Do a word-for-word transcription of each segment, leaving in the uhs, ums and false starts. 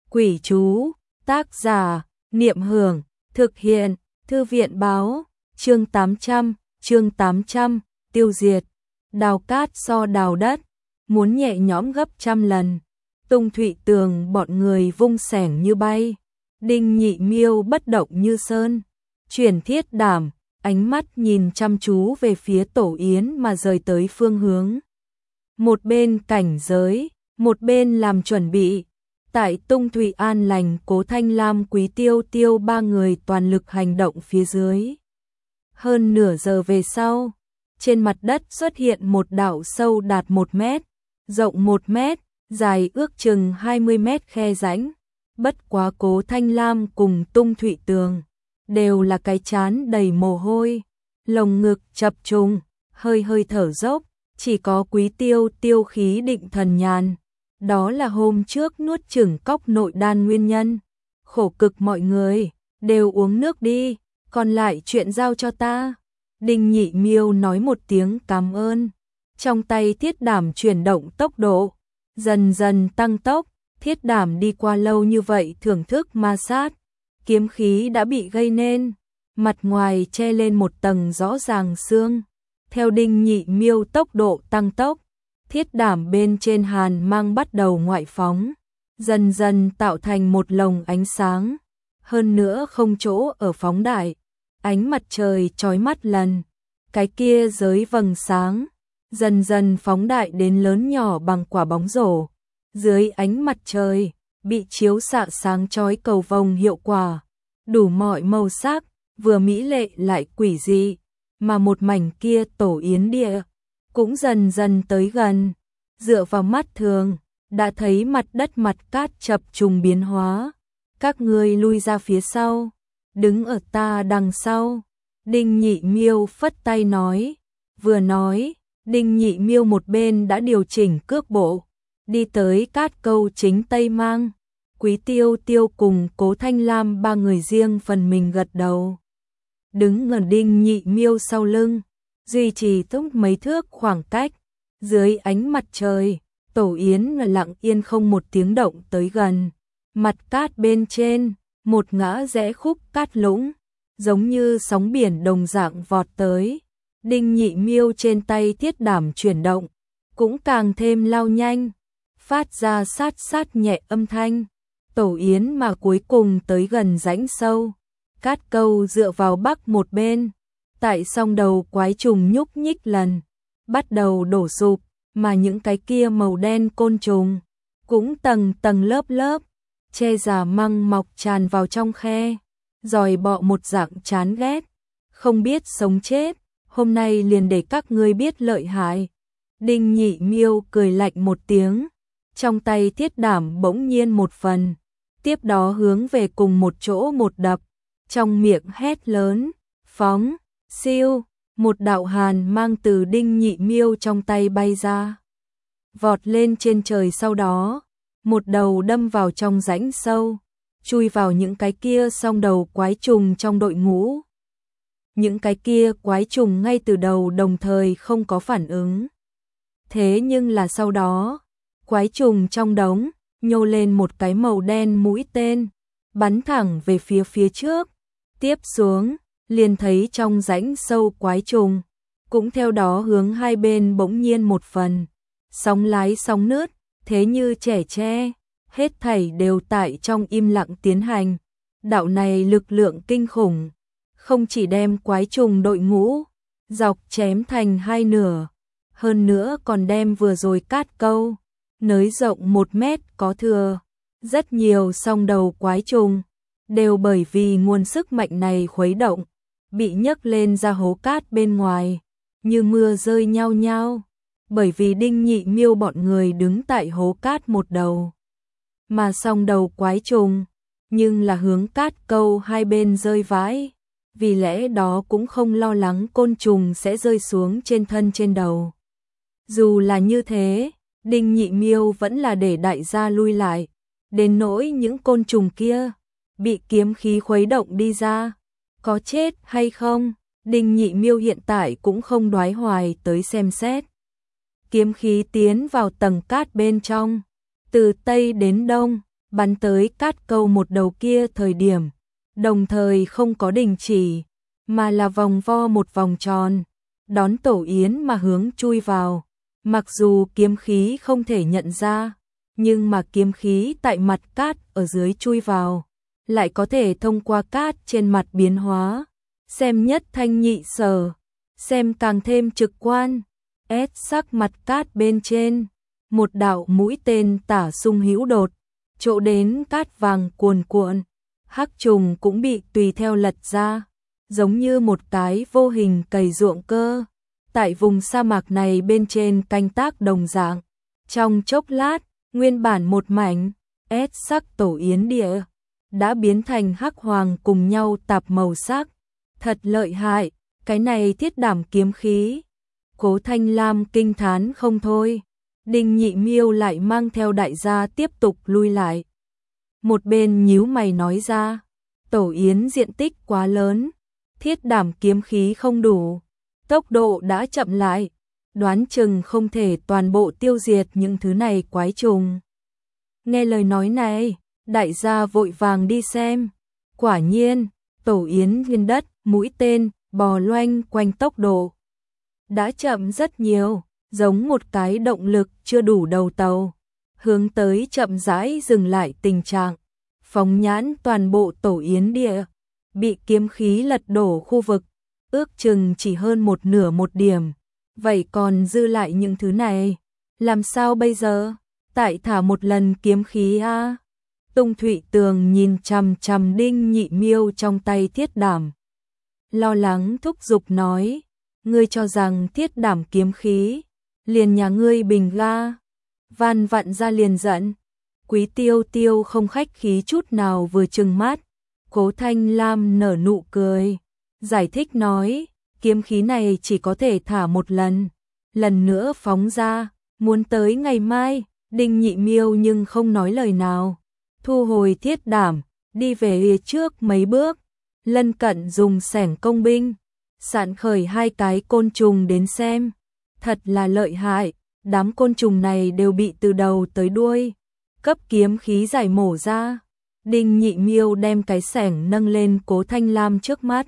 Quỷ chú, tác giả, Niệm Hưởng, thực hiện, Thư viện báo, chương tám trăm, chương tám trăm, tiêu diệt, đào cát so đào đất, muốn nhẹ nhõm gấp trăm lần. Tung Thụy Tường bọn người vung xẻng như bay, Đinh Nhị Miêu bất động như sơn, Chuyển Thiết Đảm, ánh mắt nhìn chăm chú về phía Tổ Yến mà rời tới phương hướng. Một bên cảnh giới, một bên làm chuẩn bị. Tại Tung Thụy An Lành, Cố Thanh Lam, Quý Tiêu Tiêu ba người toàn lực hành động phía dưới. Hơn nửa giờ về sau, trên mặt đất xuất hiện một đạo sâu đạt một mét, rộng một mét, dài ước chừng hai mươi mét khe rãnh. Bất quá Cố Thanh Lam cùng Tung Thụy Tường đều là cái chán đầy mồ hôi, lồng ngực chập trùng, hơi hơi thở dốc, chỉ có Quý Tiêu Tiêu khí định thần nhàn. Đó là hôm trước nuốt chửng cóc nội đan nguyên nhân. Khổ cực mọi người, đều uống nước đi, còn lại chuyện giao cho ta. Đinh Nhị Miêu nói một tiếng cảm ơn. Trong tay Thiết Đảm chuyển động tốc độ, dần dần tăng tốc. Thiết Đảm đi qua lâu như vậy thưởng thức ma sát, kiếm khí đã bị gây nên, mặt ngoài che lên một tầng rõ ràng xương. Theo Đinh Nhị Miêu tốc độ tăng tốc, Thiết Đảm bên trên hàn mang bắt đầu ngoại phóng, dần dần tạo thành một lồng ánh sáng, hơn nữa không chỗ ở phóng đại, ánh mặt trời chói mắt lần, cái kia giới vầng sáng, dần dần phóng đại đến lớn nhỏ bằng quả bóng rổ, dưới ánh mặt trời, bị chiếu xạ sáng chói cầu vồng hiệu quả, đủ mọi màu sắc, vừa mỹ lệ lại quỷ dị, mà một mảnh kia Tổ Yến địa cũng dần dần tới gần, dựa vào mắt thường, đã thấy mặt đất mặt cát chập trùng biến hóa. Các ngươi lui ra phía sau, đứng ở ta đằng sau. Đinh Nhị Miêu phất tay nói, vừa nói, Đinh Nhị Miêu một bên đã điều chỉnh cước bộ, đi tới Cát Câu chính Tây Mang. Quý Tiêu Tiêu cùng Cố Thanh Lam ba người riêng phần mình gật đầu, đứng ở Đinh Nhị Miêu sau lưng, duy trì tốc mấy thước khoảng cách. Dưới ánh mặt trời, Tổ Yến lặng yên không một tiếng động tới gần. Mặt cát bên trên, một ngã rẽ khúc cát lũng, giống như sóng biển đồng dạng vọt tới. Đinh Nhị Miêu trên tay Thiết Đảm chuyển động, cũng càng thêm lao nhanh, phát ra sát sát nhẹ âm thanh. Tổ Yến mà cuối cùng tới gần rãnh sâu. Cát Câu dựa vào bắc một bên, tại song đầu quái trùng nhúc nhích lần, bắt đầu đổ sụp, mà những cái kia màu đen côn trùng cũng tầng tầng lớp lớp, che giả măng mọc tràn vào trong khe, dòi bọ một dạng chán ghét, không biết sống chết, hôm nay liền để các ngươi biết lợi hại. Đinh Nhị Miêu cười lạnh một tiếng, trong tay Thiết Đảm bỗng nhiên một phần, tiếp đó hướng về cùng một chỗ một đập, trong miệng hét lớn, phóng, siêu, một đạo hàn mang từ Đinh Nhị Miêu trong tay bay ra, vọt lên trên trời, sau đó một đầu đâm vào trong rãnh sâu, chui vào những cái kia song đầu quái trùng trong đội ngũ. Những cái kia quái trùng ngay từ đầu đồng thời không có phản ứng. Thế nhưng là sau đó, quái trùng trong đống nhô lên một cái màu đen mũi tên, bắn thẳng về phía phía trước. Tiếp xuống, liền thấy trong rãnh sâu quái trùng, cũng theo đó hướng hai bên bỗng nhiên một phần, sóng lái sóng nứt, thế như trẻ tre, hết thảy đều tại trong im lặng tiến hành. Đạo này lực lượng kinh khủng, không chỉ đem quái trùng đội ngũ dọc chém thành hai nửa, hơn nữa còn đem vừa rồi Cát Câu nới rộng một mét có thừa. Rất nhiều song đầu quái trùng đều bởi vì nguồn sức mạnh này khuấy động, bị nhấc lên ra hố cát bên ngoài, như mưa rơi nhao nhao, bởi vì Đinh Nhị Miêu bọn người đứng tại hố cát một đầu, mà song đầu quái trùng nhưng là hướng Cát Câu hai bên rơi vãi, vì lẽ đó cũng không lo lắng côn trùng sẽ rơi xuống trên thân trên đầu. Dù là như thế, Đinh Nhị Miêu vẫn là để đại gia lui lại, đến nỗi những côn trùng kia bị kiếm khí khuấy động đi ra, có chết hay không, Đinh Nhị Miêu hiện tại cũng không đoái hoài tới xem xét. Kiếm khí tiến vào tầng cát bên trong, từ tây đến đông, bắn tới cát câu một đầu kia thời điểm, đồng thời không có đình chỉ, mà là vòng vo một vòng tròn, đón Tổ Yến mà hướng chui vào. Mặc dù kiếm khí không thể nhận ra, nhưng mà kiếm khí tại mặt cát ở dưới chui vào, lại có thể thông qua cát trên mặt biến hóa, xem nhất thanh nhị sở, xem càng thêm trực quan. Ép sắc mặt cát bên trên, một đạo mũi tên tả xung hữu đột, chỗ đến cát vàng cuồn cuộn, hắc trùng cũng bị tùy theo lật ra, giống như một cái vô hình cày ruộng cơ, tại vùng sa mạc này bên trên canh tác đồng dạng. Trong chốc lát, nguyên bản một mảnh ép sắc Tổ Yến địa đã biến thành hắc hoàng cùng nhau tạp màu sắc, thật lợi hại, cái này thiết đảm kiếm khí. Cố Thanh Lam kinh thán không thôi, Đinh Nhị Miêu lại mang theo đại gia tiếp tục lui lại. Một bên nhíu mày nói ra, Tổ Yến diện tích quá lớn, thiết đảm kiếm khí không đủ, tốc độ đã chậm lại, đoán chừng không thể toàn bộ tiêu diệt những thứ này quái trùng. Nghe lời nói này, đại gia vội vàng đi xem, quả nhiên, Tổ Yến viên đất, mũi tên, bò loanh quanh tốc độ đã chậm rất nhiều, giống một cái động lực chưa đủ đầu tàu, hướng tới chậm rãi dừng lại tình trạng. Phóng nhãn toàn bộ Tổ Yến địa, bị kiếm khí lật đổ khu vực, ước chừng chỉ hơn một nửa một điểm, vậy còn dư lại những thứ này, làm sao bây giờ? Tại thả một lần kiếm khí a. Tung Thụy Tường nhìn chằm chằm Đinh Nhị Miêu trong tay thiết đảm, lo lắng thúc giục nói, ngươi cho rằng thiết đảm kiếm khí, liền nhà ngươi bình ga, van vặn ra liền giận. Quý Tiêu Tiêu không khách khí chút nào vừa trừng mắt, Cố Thanh Lam nở nụ cười, giải thích nói, kiếm khí này chỉ có thể thả một lần, lần nữa phóng ra, muốn tới ngày mai. Đinh Nhị Miêu nhưng không nói lời nào, thu hồi thiết đảm, đi về phía trước mấy bước, lân cận dùng xẻng công binh, sạn khởi hai cái côn trùng đến xem, thật là lợi hại, đám côn trùng này đều bị từ đầu tới đuôi cấp kiếm khí giải mổ ra. Đinh Nhị Miêu đem cái xẻng nâng lên Cố Thanh Lam trước mắt,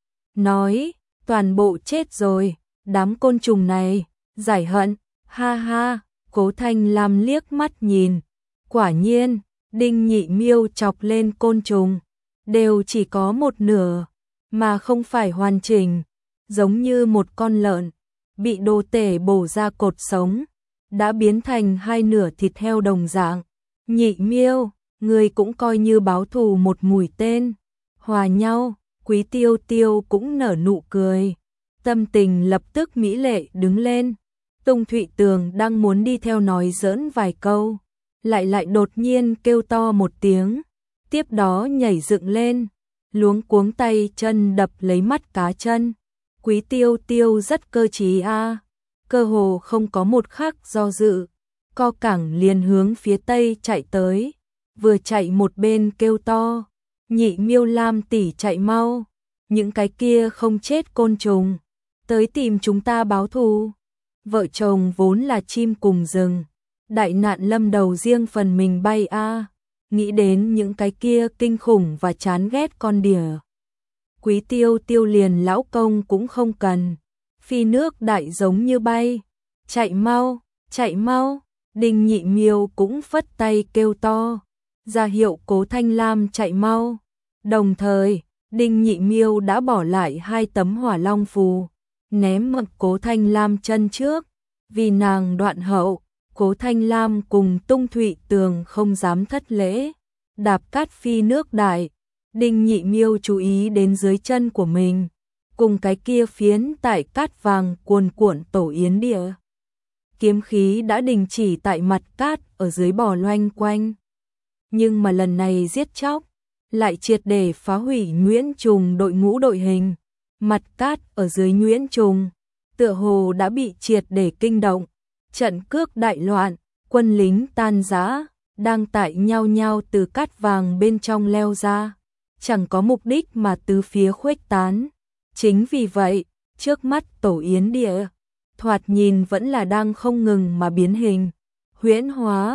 nói, toàn bộ chết rồi, đám côn trùng này, giải hận, ha ha. Cố Thanh Lam liếc mắt nhìn, quả nhiên, Đinh Nhị Miêu chọc lên côn trùng, đều chỉ có một nửa, mà không phải hoàn chỉnh, giống như một con lợn, bị đồ tể bổ ra cột sống, đã biến thành hai nửa thịt heo đồng dạng. Nhị Miêu, người cũng coi như báo thù một mũi tên, hòa nhau. Quý Tiêu Tiêu cũng nở nụ cười, tâm tình lập tức mỹ lệ đứng lên. Tung Thụy Tường đang muốn đi theo nói giỡn vài câu, lại lại đột nhiên kêu to một tiếng, tiếp đó nhảy dựng lên, luống cuống tay chân đập lấy mắt cá chân. Quý Tiêu Tiêu rất cơ trí a, cơ hồ không có một khắc do dự, co cẳng liền hướng phía tây chạy tới, vừa chạy một bên kêu to, Nhị Miêu Lam tỷ chạy mau, những cái kia không chết côn trùng, tới tìm chúng ta báo thù. Vợ chồng vốn là chim cùng rừng, đại nạn lâm đầu riêng phần mình bay a, nghĩ đến những cái kia kinh khủng và chán ghét con đỉa. Quý Tiêu Tiêu liền lão công cũng không cần, phi nước đại giống như bay, chạy mau, chạy mau. Đinh Nhị Miêu cũng phất tay kêu to, ra hiệu Cố Thanh Lam chạy mau. Đồng thời, Đinh Nhị Miêu đã bỏ lại hai tấm hỏa long phù, ném mặc Cố Thanh Lam chân trước, vì nàng đoạn hậu, Cố Thanh Lam cùng Tung Thụy Tường không dám thất lễ, đạp cát phi nước đại. Đinh Nhị Miêu chú ý đến dưới chân của mình, cùng cái kia phiến tại cát vàng cuồn cuộn Tổ Yến địa. Kiếm khí đã đình chỉ tại mặt cát ở dưới bò loanh quanh, nhưng mà lần này giết chóc lại triệt để phá hủy Nguyễn Trùng đội ngũ đội hình. Mặt cát ở dưới Nguyễn Trùng tựa hồ đã bị triệt để kinh động, trận cước đại loạn, quân lính tan rã, đang tại nhau nhau từ cát vàng bên trong leo ra, chẳng có mục đích mà tứ phía khuếch tán. Chính vì vậy, trước mắt Tổ Yến địa, thoạt nhìn vẫn là đang không ngừng mà biến hình, huyễn hóa,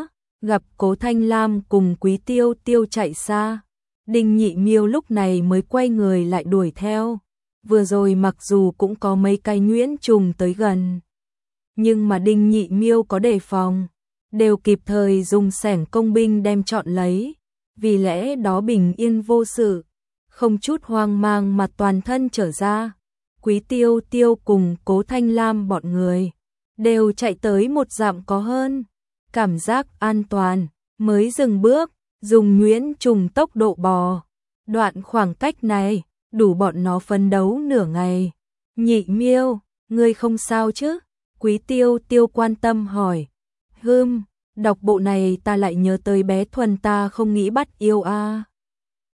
gặp Cố Thanh Lam cùng Quý Tiêu Tiêu chạy xa. Đinh Nhị Miêu lúc này mới quay người lại đuổi theo. Vừa rồi mặc dù cũng có mấy cái nhuyễn trùng tới gần, nhưng mà Đinh Nhị Miêu có đề phòng, đều kịp thời dùng xẻng công binh đem chọn lấy, vì lẽ đó bình yên vô sự, không chút hoang mang mà toàn thân trở ra. Quý Tiêu Tiêu cùng Cố Thanh Lam bọn người đều chạy tới một dặm có hơn, cảm giác an toàn, mới dừng bước, dùng nhuyễn trùng tốc độ bò. Đoạn khoảng cách này, đủ bọn nó phấn đấu nửa ngày. Nhị Miêu, ngươi không sao chứ? Quý Tiêu Tiêu quan tâm hỏi. Hừm, đọc bộ này ta lại nhớ tới bé Thuần ta không nghĩ bắt yêu a. À.